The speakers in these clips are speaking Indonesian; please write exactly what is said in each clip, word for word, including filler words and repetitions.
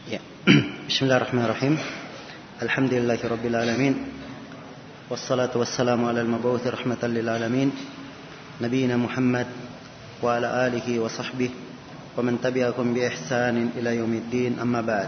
Ya. Bismillahirrahmanirrahim. Alhamdulillahi rabbil alamin. Wassalatu wassalamu ala al-mab'uts rahmatan lil alamin. Nabiyina Muhammad wa ala alihi wa sahbihi wa man tabi'akum bi ihsanin ila yaumiddin. Amma ba'd.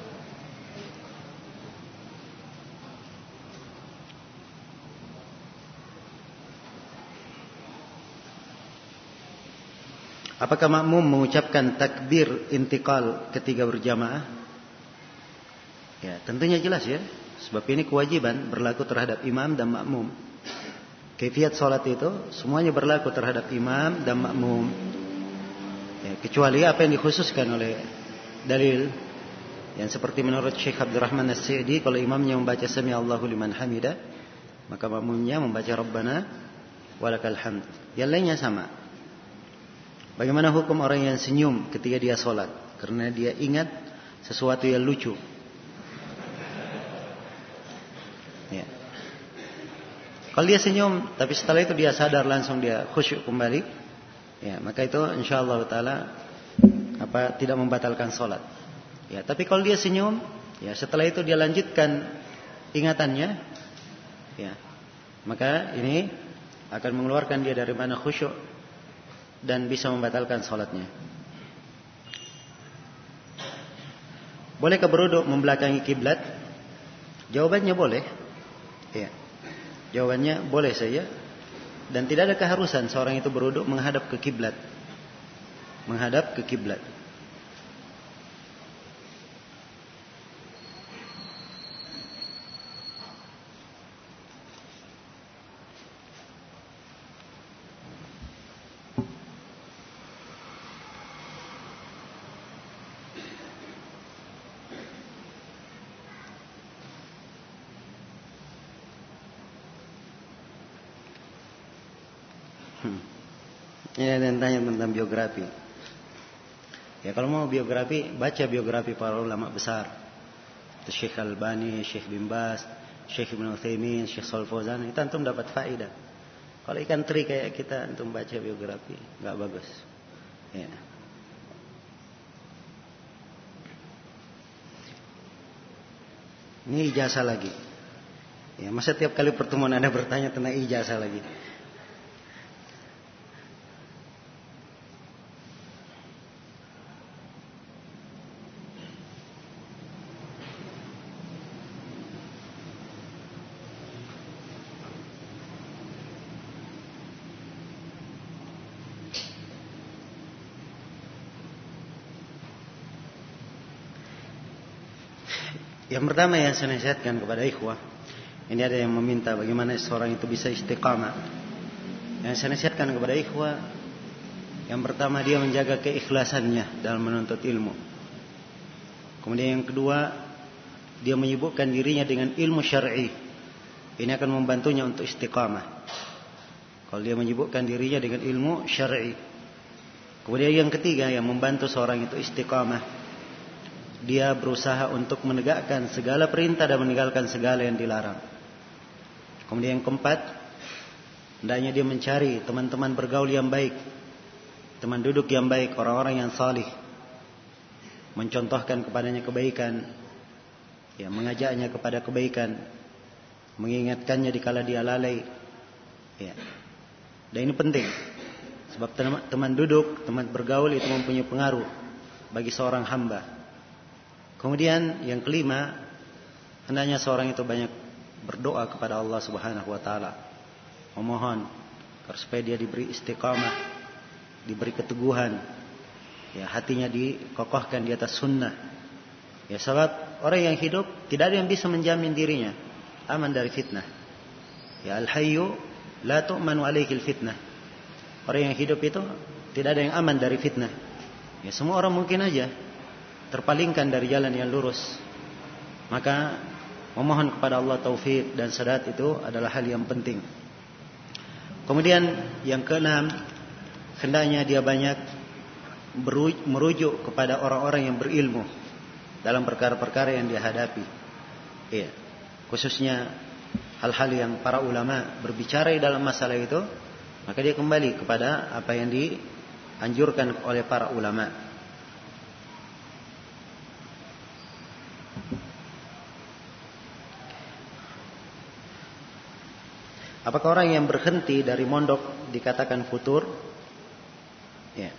Apakah makmum mengucapkan takbir intikal ketika berjamaah? Ya, tentunya jelas ya. Sebab ini kewajiban berlaku terhadap imam dan makmum. Kaifiat salat itu semuanya berlaku terhadap imam dan makmum. Ya, kecuali apa yang dikhususkan oleh dalil. Yang seperti menurut Syekh Abdurrahman As-Sa'di, kalau imamnya membaca Sami Allahu liman hamidah, maka makmumnya membaca Rabbana walakal hamd. Yang lainnya sama. Bagaimana hukum orang yang senyum ketika dia sholat? Karena dia ingat sesuatu yang lucu. Ya. Kalau dia senyum, tapi setelah itu dia sadar, langsung dia khusyuk kembali, ya, maka itu insyaallah taala apa tidak membatalkan sholat. Ya, tapi kalau dia senyum, ya setelah itu dia lanjutkan ingatannya, ya, maka ini akan mengeluarkan dia dari mana khusyuk dan bisa membatalkan sholatnya. Bolehkah berwudu membelakangi kiblat? Jawabannya boleh. Ya. Jawabannya boleh saja. Dan tidak ada keharusan seorang itu berwudu menghadap ke kiblat. Menghadap ke kiblat. Ini ada yang tanya tentang biografi. Ya, kalau mau biografi, baca biografi para ulama besar. Syekh Al-Albani, Syekh Bin Baz, Syekh Ibn Utsaimin, Syekh Shalih Fauzan, itu antum dapat faedah. Kalau ikan teri kayak kita antum baca biografi, enggak bagus. Ya. Ini ijazah lagi. Ya, masa tiap kali pertemuan Anda bertanya tentang ijazah lagi? Yang pertama yang saya nasihatkan kepada ikhwah, ini ada yang meminta bagaimana seorang itu bisa istiqamah. Yang saya nasihatkan kepada ikhwah, yang pertama dia menjaga keikhlasannya dalam menuntut ilmu. Kemudian yang kedua, dia menyibukkan dirinya dengan ilmu syar'i. Ini akan membantunya untuk istiqamah. Kalau dia menyibukkan dirinya dengan ilmu syar'i. Kemudian yang ketiga yang membantu seorang itu istiqamah, dia berusaha untuk menegakkan segala perintah dan meninggalkan segala yang dilarang. Kemudian yang keempat, hendaknya dia mencari teman-teman bergaul yang baik, teman duduk yang baik, orang-orang yang salih, mencontohkan kepadanya kebaikan, ya, mengajaknya kepada kebaikan, mengingatkannya dikala dia lalai, ya. Dan ini penting, sebab teman duduk, teman bergaul itu mempunyai pengaruh bagi seorang hamba. Kemudian yang kelima, hendaknya seorang itu banyak berdoa kepada Allah Subhanahu wa taala, memohon agar supaya dia diberi istiqamah, diberi keteguhan, ya, hatinya dikokohkan di atas sunnah. Ya, sebab orang yang hidup tidak ada yang bisa menjamin dirinya aman dari fitnah. Ya, al-hayyu la tu'manu alaihi al-fitnah. Orang yang hidup itu tidak ada yang aman dari fitnah. Ya, semua orang mungkin aja terpalingkan dari jalan yang lurus. Maka memohon kepada Allah taufik dan sadat itu adalah hal yang penting. Kemudian yang keenam, hendaknya dia banyak merujuk kepada orang-orang yang berilmu dalam perkara-perkara yang dia hadapi. Iya. Khususnya hal-hal yang para ulama berbicara dalam masalah itu, maka dia kembali kepada apa yang dianjurkan oleh para ulama. Apakah orang yang berhenti dari mondok dikatakan futur? Ya.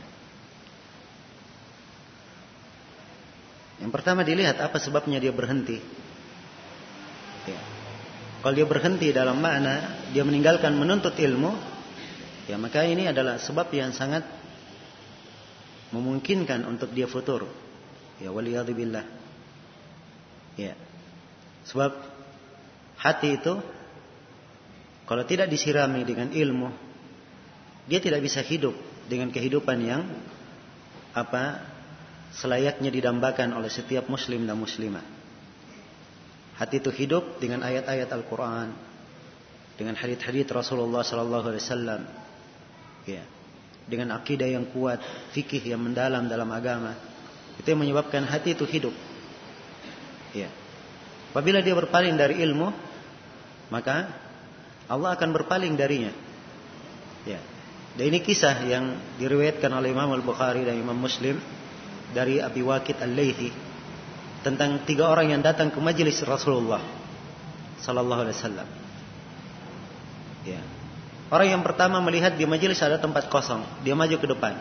Yang pertama dilihat apa sebabnya dia berhenti. Ya. Kalau dia berhenti dalam makna dia meninggalkan menuntut ilmu, ya maka ini adalah sebab yang sangat memungkinkan untuk dia futur. Ya, waliyadzubillah. Ya. Sebab hati itu kalau tidak disirami dengan ilmu, dia tidak bisa hidup dengan kehidupan yang apa selayaknya didambakan oleh setiap muslim dan muslimah. Hati itu hidup dengan ayat-ayat Al-Quran, dengan hadits-hadits Rasulullah Sallallahu Alaihi Wasallam, ya, dengan akidah yang kuat, fikih yang mendalam dalam agama. Itu yang menyebabkan hati itu hidup. Ya. Apabila dia berpaling dari ilmu, maka Allah akan berpaling darinya. Ya. Dan ini kisah yang diriwayatkan oleh Imam Al-Bukhari dan Imam Muslim dari Abi Waqid Al-Laythi tentang tiga orang yang datang ke majelis Rasulullah Sallallahu Alaihi Wasallam. Ya. Orang yang pertama melihat di majelis ada tempat kosong, dia maju ke depan.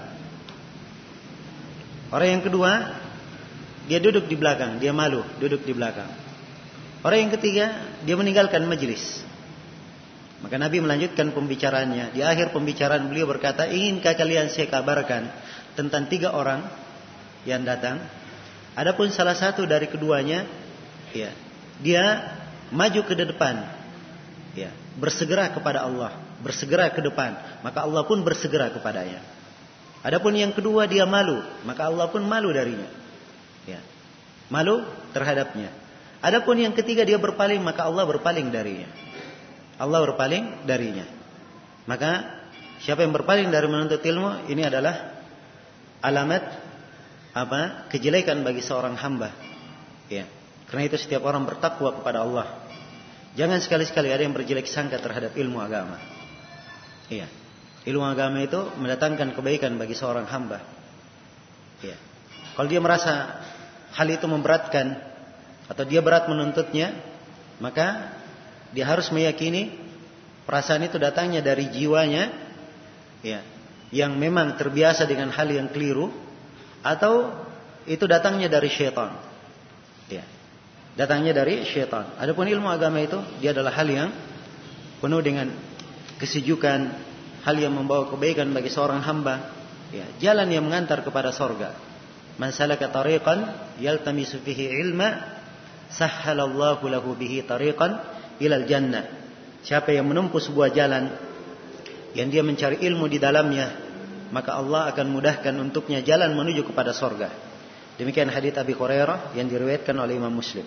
Orang yang kedua, dia duduk di belakang, dia malu duduk di belakang. Orang yang ketiga, dia meninggalkan majelis. Maka Nabi melanjutkan pembicaraannya. Di akhir pembicaraan beliau berkata, inginkah kalian saya kabarkan tentang tiga orang yang datang? Adapun salah satu dari keduanya, ya, dia maju ke depan, ya, bersegera kepada Allah, bersegera ke depan, maka Allah pun bersegera kepadanya. Adapun yang kedua dia malu, maka Allah pun malu darinya, ya, malu terhadapnya. Adapun yang ketiga dia berpaling, maka Allah berpaling darinya. Allah berpaling darinya. Maka siapa yang berpaling dari menuntut ilmu, ini adalah alamat apa? Kejelekan bagi seorang hamba. Ya. Karena itu setiap orang bertakwa kepada Allah. Jangan sekali-sekali ada yang berjelek sangka terhadap ilmu agama. Iya. Ilmu agama itu mendatangkan kebaikan bagi seorang hamba. Ya. Kalau dia merasa hal itu memberatkan atau dia berat menuntutnya, maka dia harus meyakini perasaan itu datangnya dari jiwanya, ya, yang memang terbiasa dengan hal yang keliru, atau itu datangnya dari syaitan, ya, datangnya dari syaitan. Adapun ilmu agama itu dia adalah hal yang penuh dengan kesejukan, hal yang membawa kebaikan bagi seorang hamba, ya, jalan yang mengantar kepada surga. Man salaka tariqan yaltamisu fihi ilma sahhalallahu lahu bihi tariqan ilal jannah. Siapa yang menempuh sebuah jalan yang dia mencari ilmu di dalamnya, maka Allah akan mudahkan untuknya jalan menuju kepada surga. Demikian hadits Abi Hurairah yang diriwayatkan oleh Imam Muslim.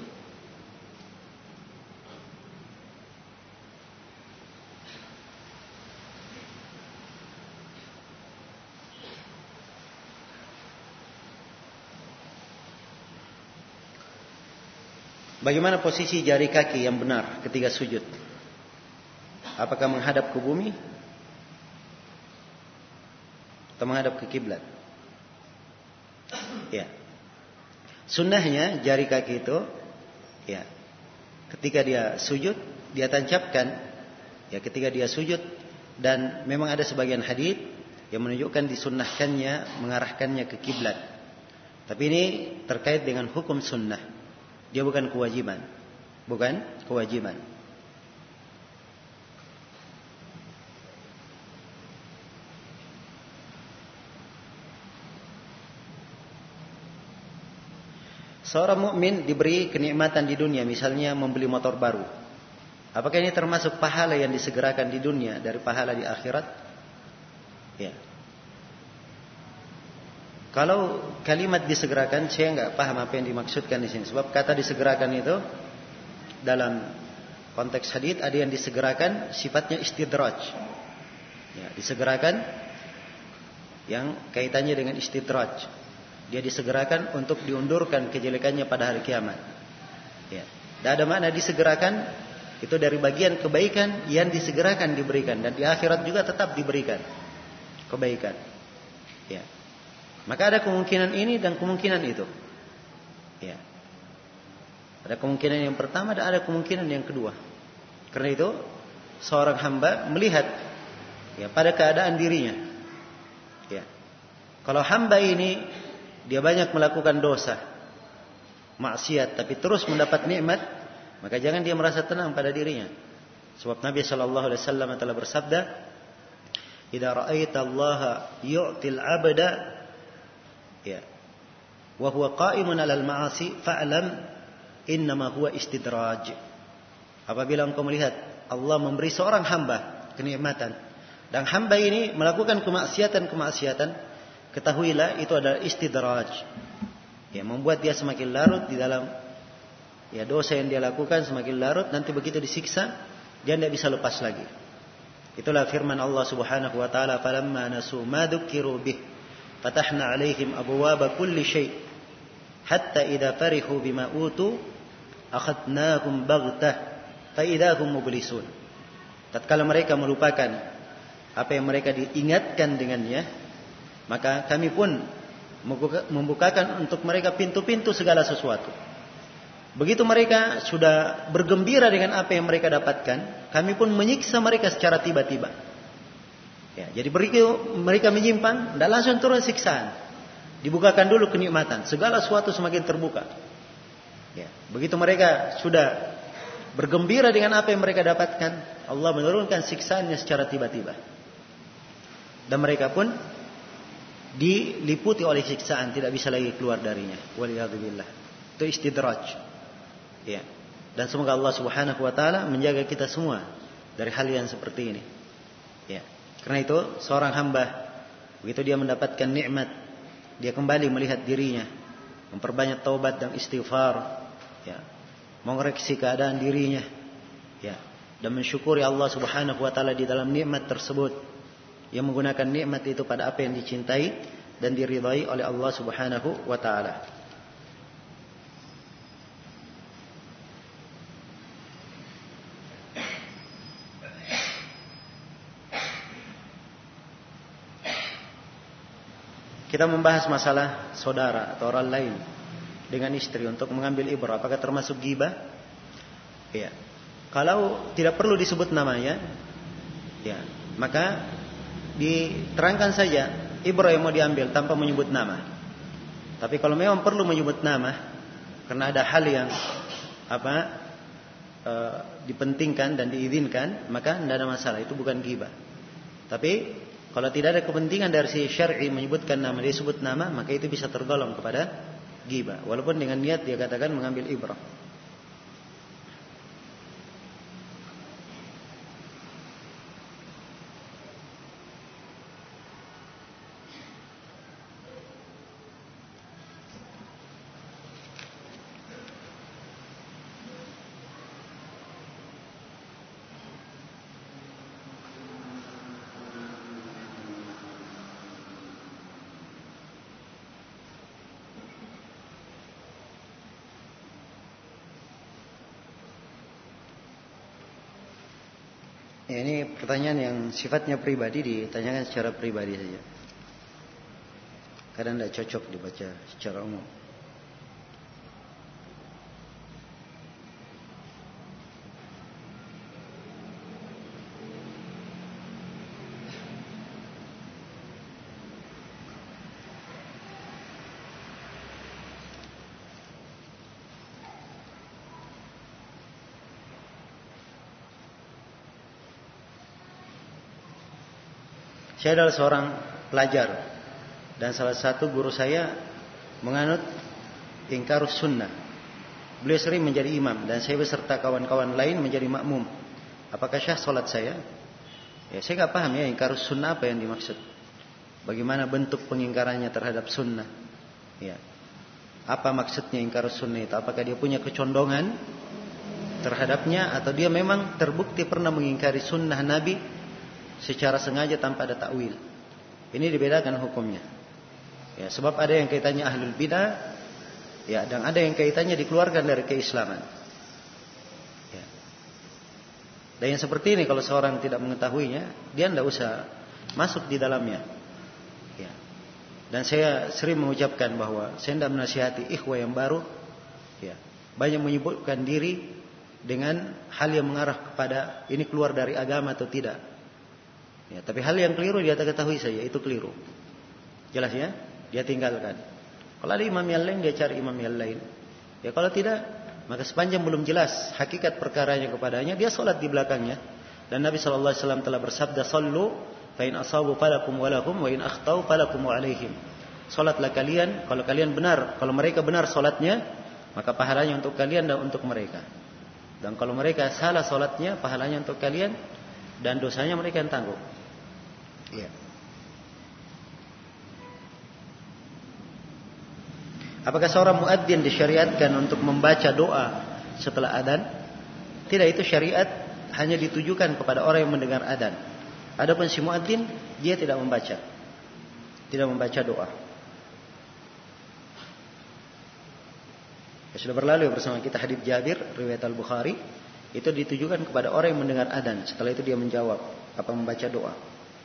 Bagaimana posisi jari kaki yang benar ketika sujud? Apakah menghadap ke bumi atau menghadap ke kiblat? Ya. Sunnahnya jari kaki itu, ya, ketika dia sujud dia tancapkan, ya, ketika dia sujud, dan memang ada sebagian hadits yang menunjukkan disunnahkannya mengarahkannya ke kiblat. Tapi ini terkait dengan hukum sunnah. Dia bukan kewajiban. Bukan kewajiban. Seorang mukmin diberi kenikmatan di dunia, misalnya membeli motor baru. Apakah ini termasuk pahala yang disegerakan di dunia dari pahala di akhirat? Ya. Kalau kalimat disegerakan, saya nggak paham apa yang dimaksudkan di sini. Sebab kata disegerakan itu dalam konteks hadits ada yang disegerakan sifatnya istidraj. Ya, disegerakan yang kaitannya dengan istidraj. Dia disegerakan untuk diundurkan kejelekannya pada hari kiamat. Ya. Dan ada makna disegerakan itu dari bagian kebaikan yang disegerakan diberikan, dan di akhirat juga tetap diberikan kebaikan. Ya. Maka ada kemungkinan ini dan kemungkinan itu. Ya. Ada kemungkinan yang pertama dan ada kemungkinan yang kedua. Karena itu seorang hamba melihat ya pada keadaan dirinya. Ya. Kalau hamba ini dia banyak melakukan dosa, maksiat, tapi terus mendapat nikmat, maka jangan dia merasa tenang pada dirinya. Sebab Nabi sallallahu alaihi wasallam telah bersabda, "Idza ra'aita Allah yu'til 'abda ya wa huwa qa'imun 'alal ma'asi fa'lam innama huwa istidraj." Apabila engkau melihat Allah memberi seorang hamba kenikmatan dan hamba ini melakukan kemaksiatan-kemaksiatan, ketahuilah itu adalah istidraj. Ya, membuat dia semakin larut di dalam ya dosa yang dia lakukan, semakin larut, nanti begitu disiksa dia tidak bisa lepas lagi. Itulah firman Allah Subhanahu wa taala, "Falamma nasu ma dzukiru bih fatahna 'alaihim abwaaba kulli syai' hatta idza farihu bima utu akhadnahum baghtah fa idza hum mublisun." Tatkala mereka melupakan apa yang mereka diingatkan dengannya, maka kami pun membukakan untuk mereka pintu-pintu segala sesuatu. Begitu mereka sudah bergembira dengan apa yang mereka dapatkan, kami pun menyiksa mereka secara tiba-tiba. Ya, jadi begitu mereka menyimpang, tidak langsung turun siksaan. Dibukakan dulu kenikmatan, segala sesuatu semakin terbuka. Ya, begitu mereka sudah bergembira dengan apa yang mereka dapatkan, Allah menurunkan siksaannya secara tiba-tiba. Dan mereka pun diliputi oleh siksaan, tidak bisa lagi keluar darinya. Waliyadzubillah. Itu istidraj. Ya. Dan semoga Allah Subhanahu wa taala menjaga kita semua dari hal yang seperti ini. Ya. Karena itu seorang hamba begitu dia mendapatkan nikmat, dia kembali melihat dirinya, memperbanyak taubat dan istighfar, ya. Mengoreksi keadaan dirinya, ya. Dan mensyukuri Allah Subhanahu wa taala di dalam nikmat tersebut. Yang menggunakan nikmat itu pada apa yang dicintai dan diridhai oleh Allah Subhanahu wa taala. Kita membahas masalah saudara atau orang lain dengan istri untuk mengambil ibrah, apakah termasuk ghibah? Ya. Kalau tidak perlu disebut namanya, ya, maka diterangkan saja ibrah yang mau diambil tanpa menyebut nama. Tapi kalau memang perlu menyebut nama karena ada hal yang apa e, dipentingkan dan diizinkan, maka tidak ada masalah, itu bukan ghibah. Tapi kalau tidak ada kepentingan dari si syar'i menyebutkan nama, dia sebut nama, maka itu bisa tergolong kepada ghibah, walaupun dengan niat dia katakan mengambil ibrah. Ya, ini pertanyaan yang sifatnya pribadi, ditanyakan secara pribadi saja. Kadang tidak cocok dibaca secara umum. Saya adalah seorang pelajar dan salah satu guru saya menganut ingkar sunnah. Beliau sering menjadi imam dan saya beserta kawan-kawan lain menjadi makmum. Apakah syah solat saya? Ya, saya nggak paham ya ingkar sunnah apa yang dimaksud. Bagaimana bentuk pengingkarannya terhadap sunnah? Ya, apa maksudnya ingkar sunnah itu? Apakah dia punya kecondongan terhadapnya atau dia memang terbukti pernah mengingkari sunnah Nabi secara sengaja tanpa ada takwil? Ini dibedakan hukumnya. Ya, sebab ada yang kaitannya ahlul bidah, ya, dan ada yang kaitannya dikeluarkan dari keislaman. Ya. Dan yang seperti ini kalau seorang tidak mengetahuinya, dia tidak usah masuk di dalamnya. Ya. Dan saya sering mengucapkan bahwa saya tidak menasihati ikhwah yang baru, ya, banyak menyibukkan diri dengan hal yang mengarah kepada ini keluar dari agama atau tidak. Ya, tapi hal yang keliru dia ketahui saja itu keliru. Jelas ya? Dia tinggalkan. Kalau ada imam yang lain dia cari imam yang lain. Ya kalau tidak, maka sepanjang belum jelas hakikat perkaranya kepadanya, dia solat di belakangnya. Dan Nabi shallallahu alaihi wasallam telah bersabda, "Sallu fa in asabu falakum wa lahum wa in akhtau falakum wa alaihim." Solatlah kalian, kalau kalian benar, kalau mereka benar solatnya, maka pahalanya untuk kalian dan untuk mereka. Dan kalau mereka salah solatnya, pahalanya untuk kalian dan dosanya mereka yang tanggung. Ya. Apakah seorang muadzin disyariatkan untuk membaca doa setelah adzan? Tidak, itu syariat hanya ditujukan kepada orang yang mendengar adzan. Adapun si muadzin dia tidak membaca. Tidak membaca doa. Ya, sudah berlalu bersama kita hadits Jabir riwayat Al-Bukhari, itu ditujukan kepada orang yang mendengar adzan. Setelah itu dia menjawab apa membaca doa.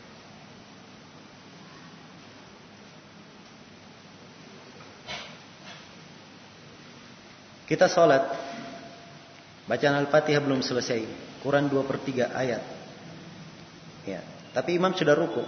Kita sholat, bacaan Al-Fatihah belum selesai, kurang dua per tiga ayat. Ya, tapi imam sudah ruku.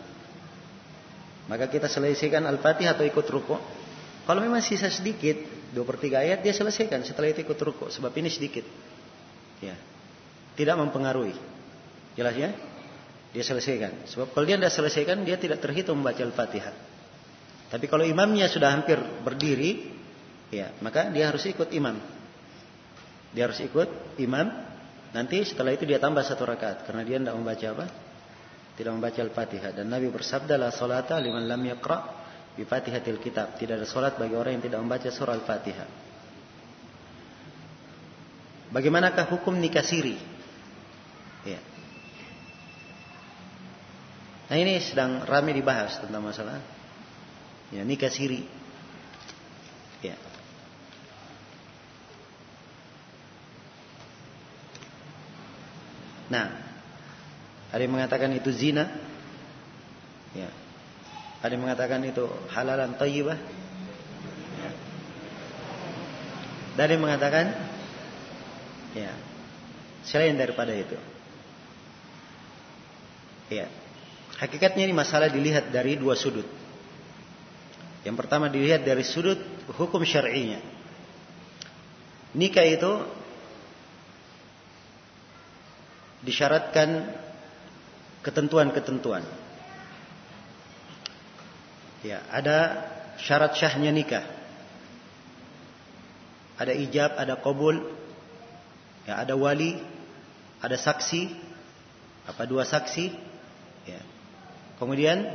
Maka kita selesaikan Al-Fatihah atau ikut ruku. Kalau memang sisa sedikit, dua per tiga ayat dia selesaikan, setelah itu ikut ruku. Sebab ini sedikit. Ya, tidak mempengaruhi. Jelas ya? Dia selesaikan. Sebab kalau dia tidak selesaikan, dia tidak terhitung membaca Al-Fatihah. Tapi kalau imamnya sudah hampir berdiri, ya, maka dia harus ikut imam. Dia harus ikut imam. Nanti setelah itu dia tambah satu rakaat karena dia tidak membaca apa? Tidak membaca Al-Fatihah. Dan Nabi bersabda, la salata liman lam yaqra bi Fatihatil kitab. Tidak ada salat bagi orang yang tidak membaca surah Al-Fatihah. Bagaimanakah hukum nikah siri? Ya. Nah, ini sedang ramai dibahas tentang masalah ya, nikah siri. Ya. Nah, ada yang mengatakan itu zina, ya. Ada yang mengatakan itu halalan thayyibah, ya. Dan ada yang mengatakan, ya, selain daripada itu. Ya, hakikatnya ini masalah dilihat dari dua sudut. Yang pertama dilihat dari sudut hukum syar'inya. Nikah itu disyaratkan ketentuan-ketentuan. Ya, ada syarat syahnya nikah. Ada ijab, ada qabul, ya, ada wali, ada saksi, apa dua saksi, ya. Kemudian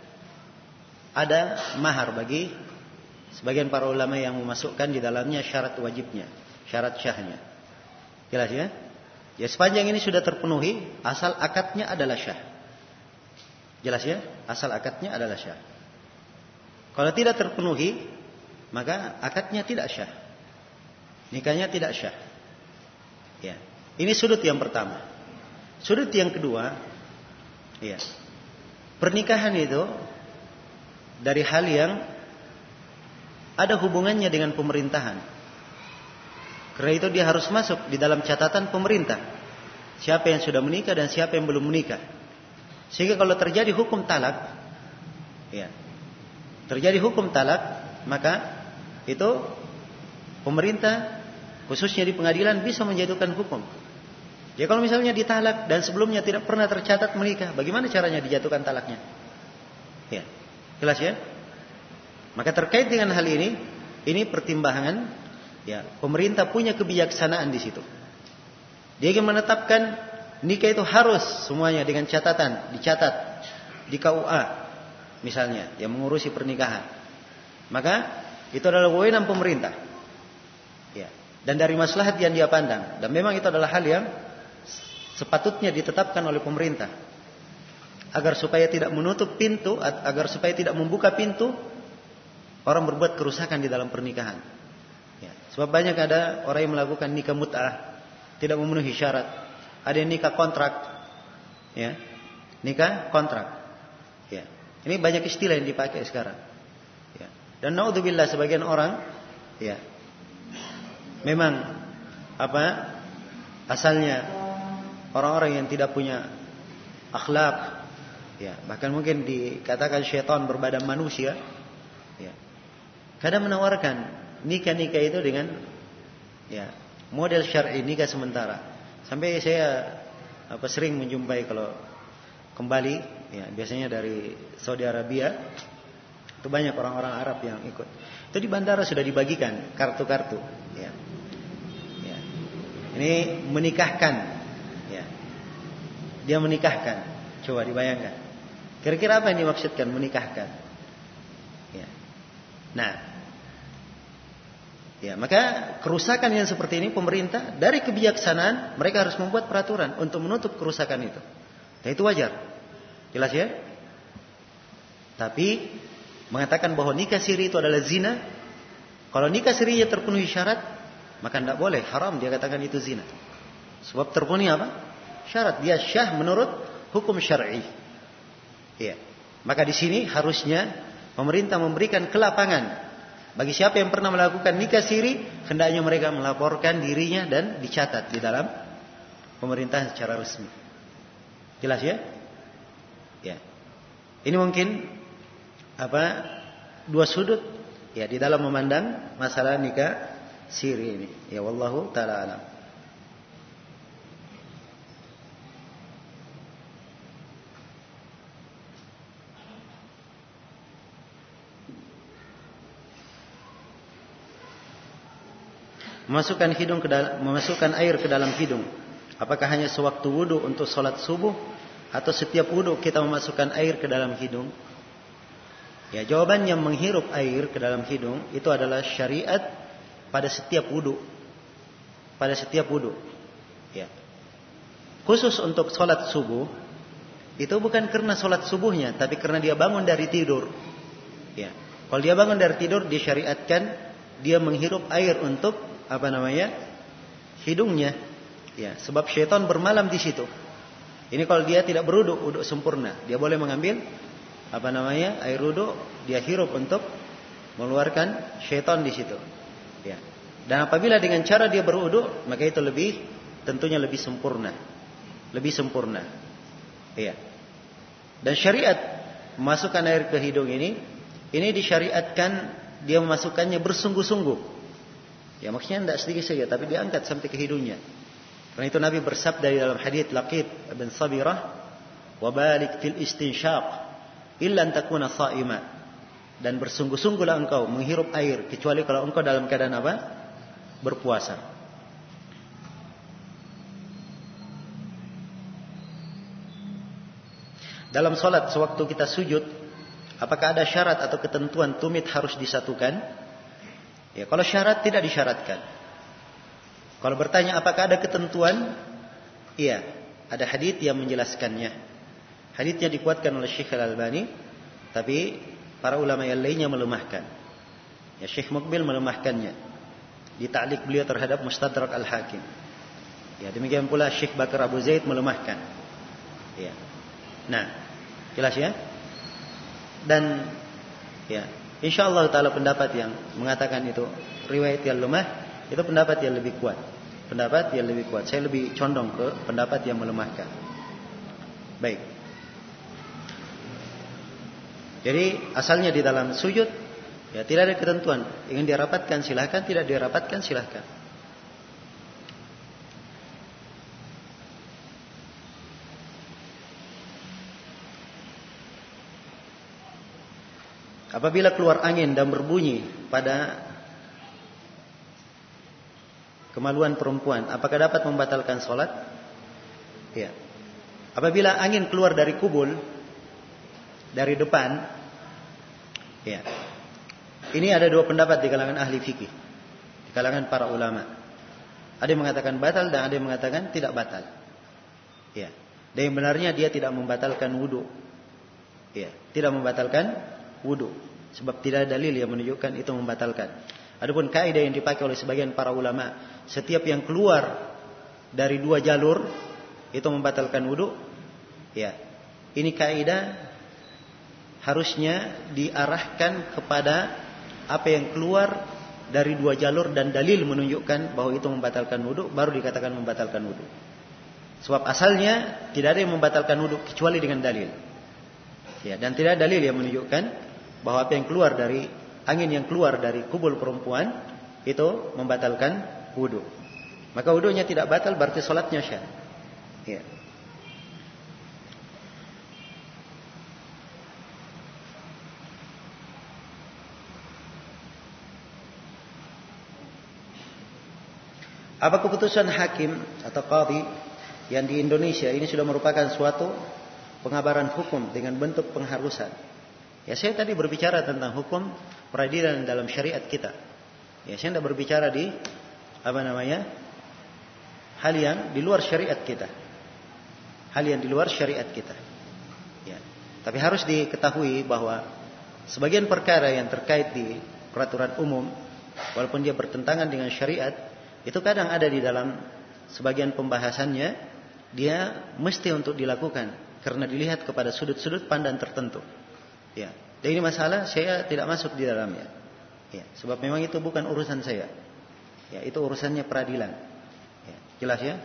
ada mahar bagi sebagian para ulama yang memasukkan di dalamnya syarat wajibnya, syarat syahnya. Jelas ya? Ya, sepanjang ini sudah terpenuhi, asal akadnya adalah syah. Jelas ya? Asal akadnya adalah syah. Kalau tidak terpenuhi, maka akadnya tidak syah. Nikahnya tidak syah. Ya. Ini sudut yang pertama. Sudut yang kedua, ya. Pernikahan itu dari hal yang ada hubungannya dengan pemerintahan. Karena itu dia harus masuk di dalam catatan pemerintah. Siapa yang sudah menikah dan siapa yang belum menikah. Sehingga kalau terjadi hukum talak, ya, terjadi hukum talak, maka itu pemerintah khususnya di pengadilan bisa menjatuhkan hukum. Ya, kalau misalnya ditalak dan sebelumnya tidak pernah tercatat menikah, bagaimana caranya dijatuhkan talaknya? Ya, jelas ya? Maka terkait dengan hal ini, ini pertimbangan. Ya, pemerintah punya kebijaksanaan di situ. Dia ingin menetapkan nikah itu harus semuanya dengan catatan, dicatat di K U A misalnya yang mengurusi pernikahan. Maka itu adalah wewenang pemerintah. Ya, dan dari maslahat yang dia pandang, dan memang itu adalah hal yang sepatutnya ditetapkan oleh pemerintah agar supaya tidak menutup pintu, agar supaya tidak membuka pintu orang berbuat kerusakan di dalam pernikahan. Ya, sebab banyak ada orang yang melakukan nikah mut'ah tidak memenuhi syarat. Ada yang nikah kontrak, ya, nikah kontrak. Ya, ini banyak istilah yang dipakai sekarang. Ya, dan naudzubillah sebagian orang, ya, memang apa asalnya orang-orang yang tidak punya akhlak, ya, bahkan mungkin dikatakan syaitan berbadan manusia, ya, kadang menawarkan nikah-nikah itu dengan ya model syar'i, nikah sementara. Sampai saya apa sering menjumpai kalau kembali, ya, biasanya dari Saudi Arabia, itu banyak orang-orang Arab yang ikut. Itu di bandara sudah dibagikan kartu-kartu, ya. Ya. Ini menikahkan, ya. Dia menikahkan. Coba dibayangkan. Kira-kira apa yang dimaksudkan menikahkan? Ya. Nah, ya, maka kerusakan yang seperti ini pemerintah dari kebijaksanaan mereka harus membuat peraturan untuk menutup kerusakan itu. Dan itu wajar. Jelas ya? Tapi mengatakan bahwa nikah siri itu adalah zina, kalau nikah sirinya terpenuhi syarat, maka tidak boleh, haram dia katakan itu zina. Sebab terpenuhi apa? Syarat, dia syah menurut hukum syar'i. Ya. Maka di sini harusnya pemerintah memberikan kelapangan bagi siapa yang pernah melakukan nikah siri, hendaknya mereka melaporkan dirinya dan dicatat di dalam pemerintah secara resmi. Jelas ya? Ya. Ini mungkin apa dua sudut, ya, di dalam memandang masalah nikah siri ini. Ya, wallahu taala alam. Memasukkan hidung ke dalam, memasukkan air ke dalam hidung, apakah hanya sewaktu wudu untuk sholat subuh atau setiap wudu kita memasukkan air ke dalam hidung? Ya, jawabannya menghirup air ke dalam hidung itu adalah syariat pada setiap wudu. Pada setiap wudu. Ya. Khusus untuk sholat subuh itu bukan karena sholat subuhnya, tapi karena dia bangun dari tidur. Ya. Kalau dia bangun dari tidur, disyariatkan dia menghirup air untuk apa namanya? Hidungnya. Ya, sebab syaitan bermalam di situ. Ini kalau dia tidak berwudu, wudu sempurna, dia boleh mengambil apa namanya air wudu, dia hirup untuk mengeluarkan syaitan di situ. Ya. Dan apabila dengan cara dia berwudu, maka itu lebih tentunya lebih sempurna, lebih sempurna. Ya. Dan syariat memasukkan air ke hidung ini, ini disyariatkan dia memasukkannya bersungguh-sungguh. Ya, maksudnya tidak sedikit saja, tapi diangkat sampai ke hidungnya. Karena itu Nabi bersabda di dalam hadits Laqit bin Sabirah, "Wa balik fil istinsyaq illa an takuna sha'ima." Dan bersungguh-sungguhlah engkau menghirup air kecuali kalau engkau dalam keadaan apa? Berpuasa. Dalam salat sewaktu kita sujud, apakah ada syarat atau ketentuan tumit harus disatukan? Ya, kalau syarat tidak disyaratkan. Kalau bertanya apakah ada ketentuan? Iya, ada hadits yang menjelaskannya. Haditsnya dikuatkan oleh Syekh Al-Albani, tapi para ulama yang lainnya melemahkan. Ya, Syekh Muqbil melemahkannya di ta'liq beliau terhadap Mustadrak Al-Hakim. Ya, demikian pula Syekh Bakar Abu Zaid melemahkan. Ya. Nah, jelas ya? Dan ya, insyaallah taala pendapat yang mengatakan itu riwayat yang lemah, itu pendapat yang lebih kuat. Pendapat yang lebih kuat. Saya lebih condong ke pendapat yang melemahkan. Baik. Jadi asalnya di dalam sujud, ya, tidak ada ketentuan. Ingin dirapatkan silahkan, tidak dirapatkan silahkan. Apabila keluar angin dan berbunyi pada kemaluan perempuan, apakah dapat membatalkan sholat? Ya. Apabila angin keluar dari kubul, dari depan, ya. Ini ada dua pendapat di kalangan ahli fikih, di kalangan para ulama. Ada yang mengatakan batal dan ada yang mengatakan tidak batal. Ya. Dan yang benarnya dia tidak membatalkan wudu. Ya, tidak membatalkan wudu, sebab tidak ada dalil yang menunjukkan itu membatalkan. Adapun kaidah yang dipakai oleh sebagian para ulama, setiap yang keluar dari dua jalur itu membatalkan wudu. Ya, ini kaidah harusnya diarahkan kepada apa yang keluar dari dua jalur dan dalil menunjukkan bahwa itu membatalkan wudu, baru dikatakan membatalkan wudu. Sebab asalnya tidak ada yang membatalkan wudu kecuali dengan dalil. Ya, dan tidak ada dalil yang menunjukkan bahwa apa yang keluar dari angin yang keluar dari kubul perempuan itu membatalkan wudu. Maka wudunya tidak batal, berarti salatnya syah. Ya. Apa keputusan hakim atau qadhi yang di Indonesia ini sudah merupakan suatu pengabaran hukum dengan bentuk pengharusan? Ya, saya tadi berbicara tentang hukum peradilan dalam syariat kita. Ya, saya tidak berbicara di apa namanya hal yang di luar syariat kita, hal yang di luar syariat kita. Ya, tapi harus diketahui bahwa sebagian perkara yang terkait di peraturan umum, walaupun dia bertentangan dengan syariat, itu kadang ada di dalam sebagian pembahasannya, dia mesti untuk dilakukan karena dilihat kepada sudut-sudut pandang tertentu. Ya, dan ini masalah saya tidak masuk di dalamnya. Ya, sebab memang itu bukan urusan saya. Ya, itu urusannya peradilan. Ya, jelas ya?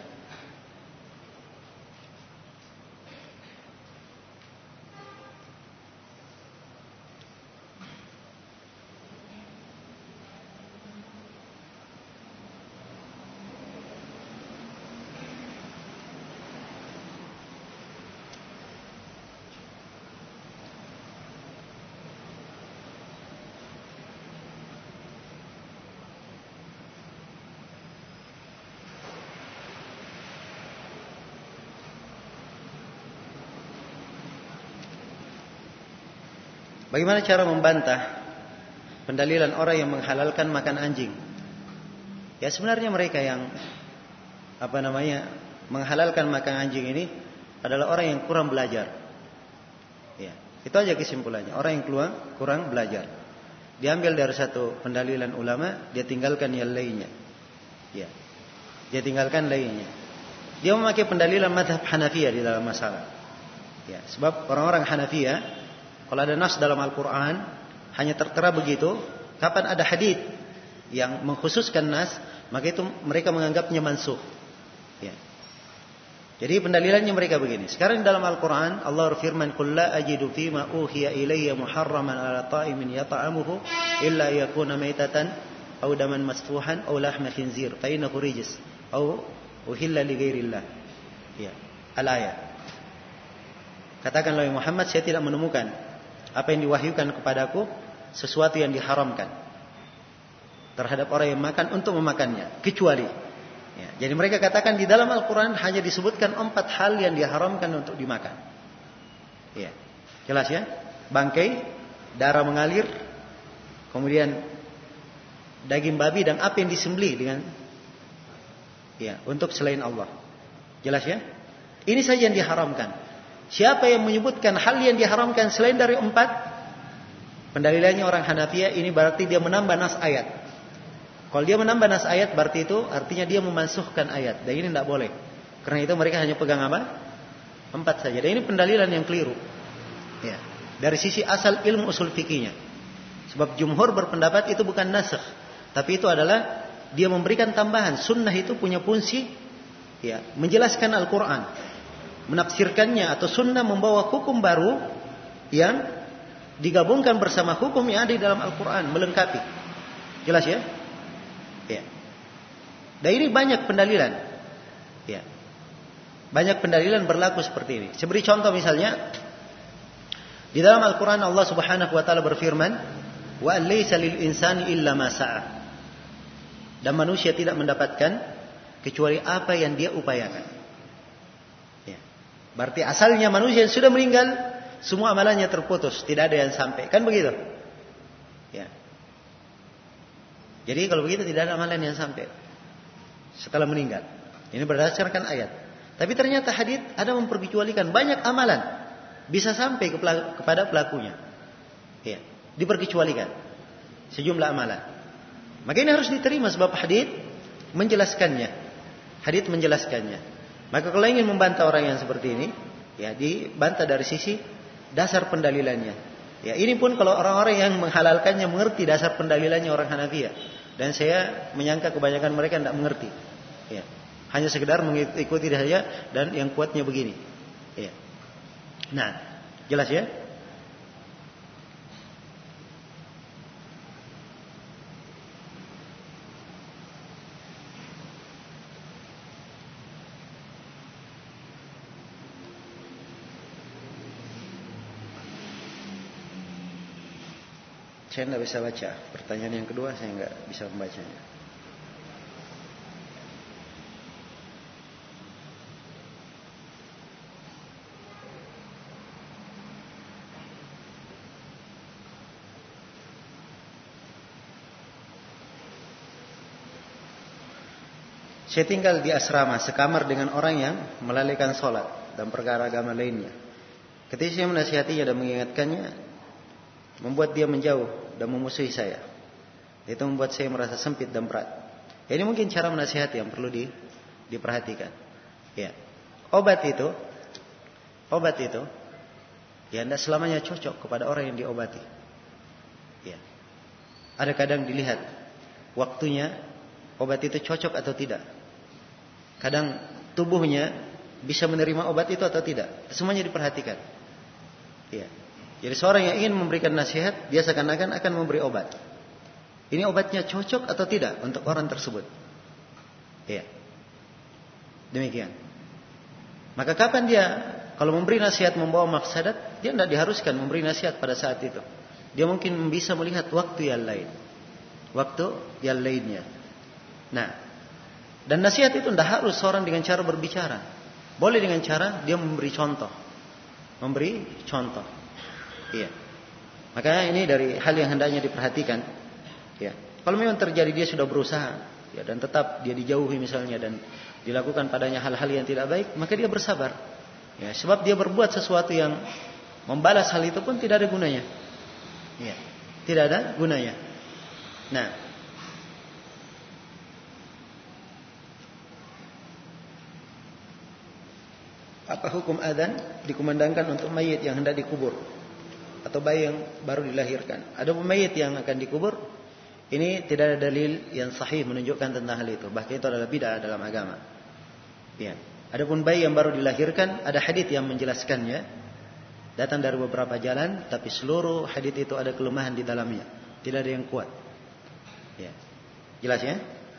Bagaimana cara membantah pendalilan orang yang menghalalkan makan anjing? Ya, sebenarnya mereka yang apa namanya menghalalkan makan anjing ini adalah orang yang kurang belajar. Ya, itu aja kesimpulannya. Orang yang kurang kurang belajar. Diambil dari satu pendalilan ulama, dia tinggalkan yang lainnya. Ya, dia tinggalkan lainnya. Dia memakai pendalilan mazhab Hanafiyah di dalam masalah. Ya, sebab orang-orang Hanafiyah, kalau ada nas dalam Al-Quran hanya tertera begitu, kapan ada hadits yang mengkhususkan nas, maka itu mereka menganggapnya mansukh. Ya. Jadi pendalilannya mereka begini. Sekarang dalam Al-Quran Allah berfirman, "Qul la ajidu fima uhiya ilayya muharraman 'ala ta'imin yata'amuhu illa yakuna maytatan aw daman masfuhan aw lahma khinzir fa innahu rijs aw uhilla li ghairillah." Ya, al-ayat. Katakanlah Muhammad, saya tidak menemukan apa yang diwahyukan kepadaku sesuatu yang diharamkan terhadap orang yang makan untuk memakannya, kecuali. Ya, jadi mereka katakan di dalam Al-Quran hanya disebutkan empat hal yang diharamkan untuk dimakan. Ya, jelas ya? Bangkai, darah mengalir, kemudian daging babi dan apa yang disembelih dengan ya untuk selain Allah. Jelas ya? Ini saja yang diharamkan. Siapa yang menyebutkan hal yang diharamkan selain dari empat, pendalilannya orang Hanafiyah, ini berarti dia menambah nas ayat. Kalau dia menambah nas ayat, berarti itu artinya dia memansuhkan ayat. Dan ini tidak boleh. Karena itu mereka hanya pegang apa? Empat saja. Dan ini pendalilan yang keliru. Ya. Dari sisi asal ilmu usul fikihnya. Sebab jumhur berpendapat itu bukan nasakh, tapi itu adalah dia memberikan tambahan. Sunnah itu punya fungsi ya, menjelaskan Al-Quran, menafsirkannya, atau sunnah membawa hukum baru yang digabungkan bersama hukum yang ada di dalam Al-Quran, melengkapi. Jelas ya? Ya. Dan ini banyak pendalilan. Ya. Banyak pendalilan berlaku seperti ini. Saya beri contoh misalnya, di dalam Al-Quran Allah Subhanahu wa taala berfirman, "Wa laysa lil insani illa ma sa'a." Dan manusia tidak mendapatkan kecuali apa yang dia upayakan. Berarti asalnya manusia yang sudah meninggal, semua amalannya terputus, tidak ada yang sampai. Kan begitu? Ya. Jadi kalau begitu tidak ada amalan yang sampai setelah meninggal. Ini berdasarkan ayat. Tapi ternyata hadits ada memperkecualikan banyak amalan bisa sampai kepada pelakunya. Ya, diperkecualikan sejumlah amalan. Maka ini harus diterima sebab hadits menjelaskannya. Hadits menjelaskannya. Maka kalau ingin membantah orang yang seperti ini, ya dibantah dari sisi dasar pendalilannya. Ya, ini pun kalau orang-orang yang menghalalkannya mengerti dasar pendalilannya orang Hanafiyah. Dan saya menyangka kebanyakan mereka tidak mengerti. Ya. Hanya sekedar mengikuti saja dan yang kuatnya begini. Ya. Nah, jelas ya? Saya tidak bisa baca. Pertanyaan yang kedua saya tidak bisa membacanya. Saya tinggal di asrama sekamar dengan orang yang melalaikan sholat dan perkara agama lainnya. Ketika saya menasihatinya dan mengingatkannya, membuat dia menjauh dan memusuhi saya. Itu membuat saya merasa sempit dan berat. Ini mungkin cara menasihati yang perlu di, diperhatikan. Ya. Obat itu, obat itu, ya tidak selamanya cocok kepada orang yang diobati. Ya. Ada kadang dilihat waktunya obat itu cocok atau tidak. Kadang tubuhnya bisa menerima obat itu atau tidak. Semuanya diperhatikan. Ya. Jadi seorang yang ingin memberikan nasihat, dia seakan-akan akan memberi obat. Ini obatnya cocok atau tidak untuk orang tersebut. Ya. Demikian. Maka kapan dia kalau memberi nasihat membawa mafsadat, dia tidak diharuskan memberi nasihat pada saat itu. Dia mungkin bisa melihat waktu yang lain. Waktu yang lainnya. Nah, dan nasihat itu tidak harus seorang dengan cara berbicara. Boleh dengan cara dia memberi contoh. Memberi contoh. Iya. Maka ini dari hal yang hendaknya diperhatikan. Ya. Kalau memang terjadi dia sudah berusaha, ya, dan tetap dia dijauhi misalnya dan dilakukan padanya hal-hal yang tidak baik, maka dia bersabar. Ya, sebab dia berbuat sesuatu yang membalas hal itu pun tidak ada gunanya. Ya. Tidak ada gunanya. Nah, apa hukum adzan dikumandangkan untuk mayit yang hendak dikubur atau bayi yang baru dilahirkan? Ada mayit yang akan dikubur, ini tidak ada dalil yang sahih menunjukkan tentang hal itu. Bahkan itu adalah bid'ah dalam agama. Ya. Adapun bayi yang baru dilahirkan, ada hadits yang menjelaskannya, datang dari beberapa jalan, tapi seluruh hadits itu ada kelemahan di dalamnya, tidak ada yang kuat. Ya. Jelas ya?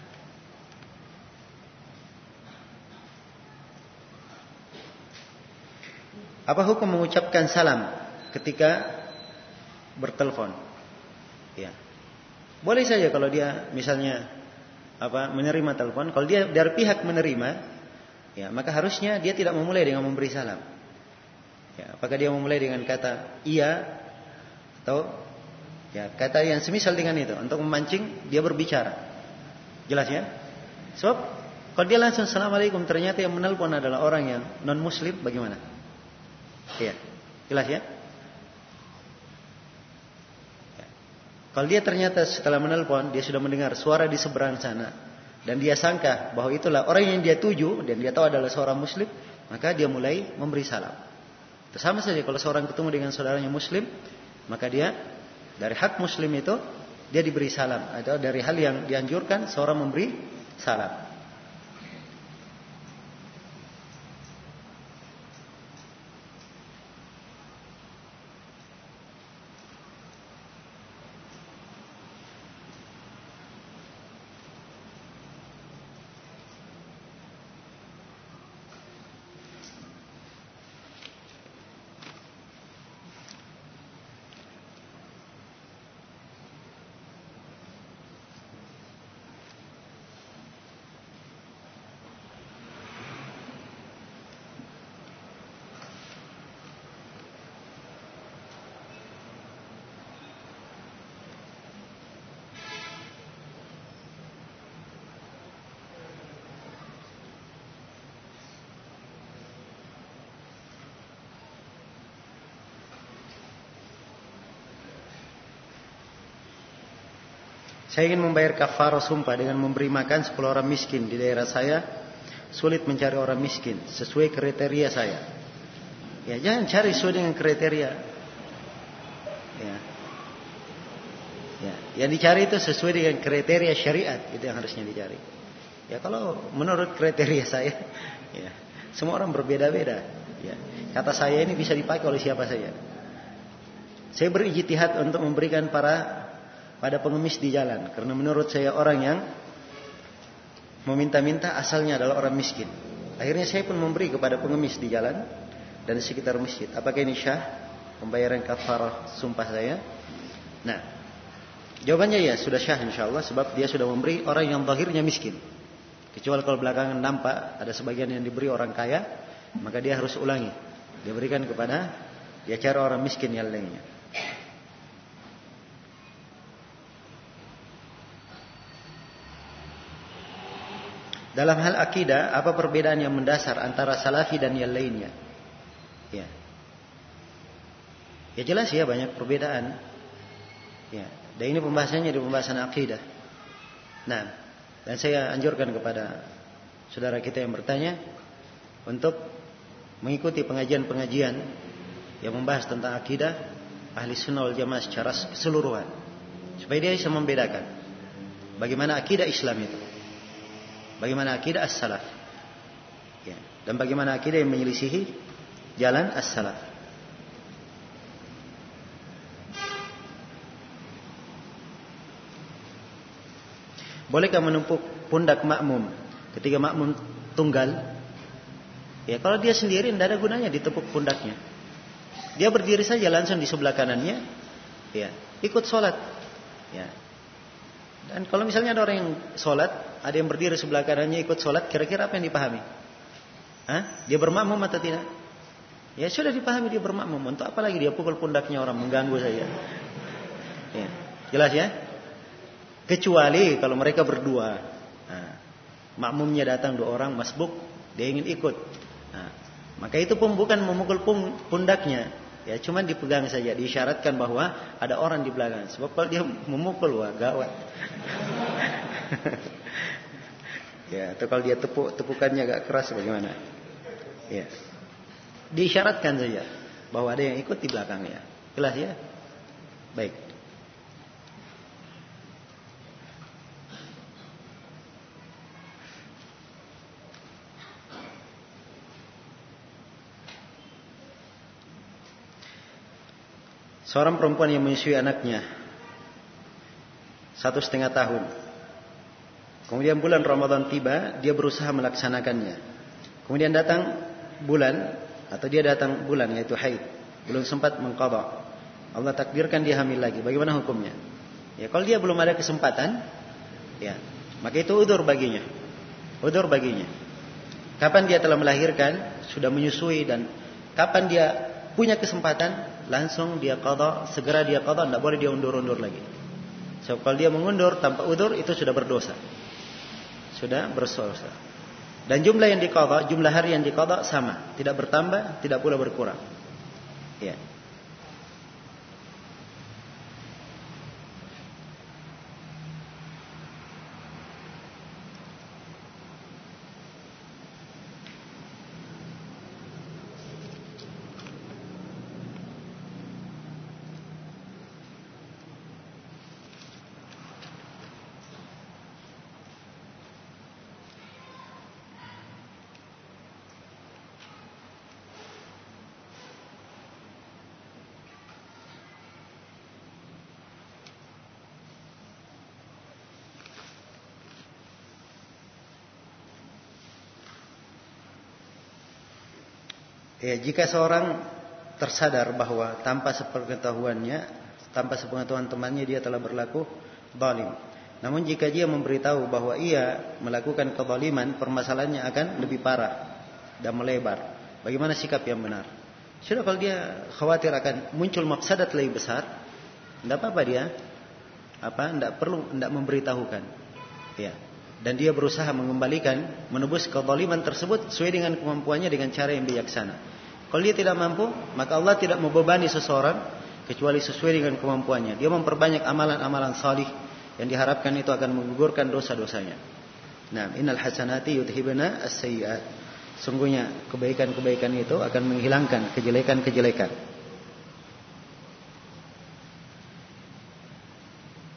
Apa hukum mengucapkan salam ketika bertelepon? Ya. Boleh saja kalau dia misalnya apa menerima telepon, kalau dia dari pihak menerima, ya, maka harusnya dia tidak memulai dengan memberi salam. Ya, apakah dia memulai dengan kata iya atau ya kata yang semisal dengan itu untuk memancing dia berbicara. Jelas ya? Sebab kalau dia langsung assalamualaikum ternyata yang menelpon adalah orang yang non muslim, bagaimana? Ya, jelas ya? Ya. Kalau dia ternyata setelah menelpon dia sudah mendengar suara di seberang sana dan dia sangka bahwa itulah orang yang dia tuju dan dia tahu adalah seorang muslim, maka dia mulai memberi salam. Itu sama saja kalau seorang ketemu dengan saudaranya muslim, maka dia dari hak muslim itu dia diberi salam, atau dari hal yang dianjurkan seorang memberi salam. Saya ingin membayar kafarah sumpah dengan memberi makan sepuluh orang miskin di daerah saya. Sulit mencari orang miskin sesuai kriteria saya. Ya, jangan cari sesuai dengan kriteria. Ya. Ya, yang dicari itu sesuai dengan kriteria syariat, itu yang harusnya dicari. Ya kalau menurut kriteria saya, ya semua orang berbeda-beda. Ya, kata saya ini bisa dipakai oleh siapa saja. Saya berijtihad untuk memberikan para pada pengemis di jalan, karena menurut saya orang yang meminta-minta asalnya adalah orang miskin. Akhirnya saya pun memberi kepada pengemis di jalan dan di sekitar masjid. Apakah ini syah pembayaran kafarah sumpah saya? Nah, jawabannya ya sudah syah insyaallah, sebab dia sudah memberi orang yang zahirnya miskin. Kecuali kalau belakangan nampak ada sebagian yang diberi orang kaya, maka dia harus ulangi. Dia berikan kepada dia cari orang miskin yang lainnya. Dalam hal akidah, apa perbedaan yang mendasar antara salafi dan yang lainnya? Ya, ya jelas ya banyak perbedaan. Ya, dan ini pembahasannya di pembahasan akidah. Nah, dan saya anjurkan kepada saudara kita yang bertanya untuk mengikuti pengajian-pengajian yang membahas tentang akidah ahli sunnah wal jamaah secara keseluruhan, supaya dia bisa membedakan bagaimana akidah Islam itu, bagaimana akidah as-salaf, ya, dan bagaimana akidah yang menyelisihi jalan as-salaf. Bolehkah menumpuk pundak makmum ketika makmum tunggal? Ya, kalau dia sendiri tidak ada gunanya ditepuk pundaknya. Dia berdiri saja langsung di sebelah kanannya, ya, ikut sholat. Ya. Dan kalau misalnya ada orang yang sholat, ada yang berdiri sebelah kanannya ikut sholat, kira-kira apa yang dipahami? Hah? Dia bermakmum atau tidak? Ya sudah dipahami dia bermakmum. Untuk apa lagi dia pukul pundaknya orang, mengganggu saja. Ya. Jelas ya? Kecuali kalau mereka berdua, nah, makmumnya datang dua orang masbuk, dia ingin ikut, nah, maka itu pun bukan memukul pundaknya, ya cuman dipegang saja, diisyaratkan bahwa ada orang di belakang. Sebab kalau dia memukul, wah gawat. Ya, atau kalau dia tepuk tepukannya agak keras bagaimana? Ya, diisyaratkan saja bahwa ada yang ikut di belakangnya. Jelas ya? Baik. Seorang perempuan yang menyusui anaknya satu setengah tahun. Kemudian bulan Ramadan tiba, dia berusaha melaksanakannya. Kemudian datang bulan, atau dia datang bulan yaitu haid, belum sempat mengqadha. Allah takdirkan dia hamil lagi. Bagaimana hukumnya? Ya kalau dia belum ada kesempatan, ya maka itu udzur baginya. Udzur baginya. Kapan dia telah melahirkan, sudah menyusui, dan kapan dia punya kesempatan, langsung dia qadha, segera dia qadha, tidak boleh dia undur-undur lagi. So, kalau dia mengundur tanpa udzur itu sudah berdosa. Sudah berdosa. Dan jumlah yang diqadha, jumlah hari yang diqadha sama, tidak bertambah, tidak pula berkurang. Ya. Ya, jika seorang tersadar bahwa tanpa sepengetahuannya, tanpa sepengetahuan temannya dia telah berlaku zalim. Namun jika dia memberitahu bahwa ia melakukan kezaliman, permasalahannya akan lebih parah dan melebar. Bagaimana sikap yang benar? Sudah kalau dia khawatir akan muncul mafsadat lebih besar, tidak apa-apa dia, apa, tidak perlu, tidak memberitahukan. Ya. Dan dia berusaha mengembalikan, menebus kezaliman tersebut sesuai dengan kemampuannya dengan cara yang bijaksana. Kalau dia tidak mampu, maka Allah tidak membebani seseorang kecuali sesuai dengan kemampuannya. Dia memperbanyak amalan-amalan salih yang diharapkan itu akan menggugurkan dosa-dosanya. Nah, innal hasanati yudhibna as-sayyi'at. Sungguhnya kebaikan-kebaikan itu akan menghilangkan kejelekan-kejelekan.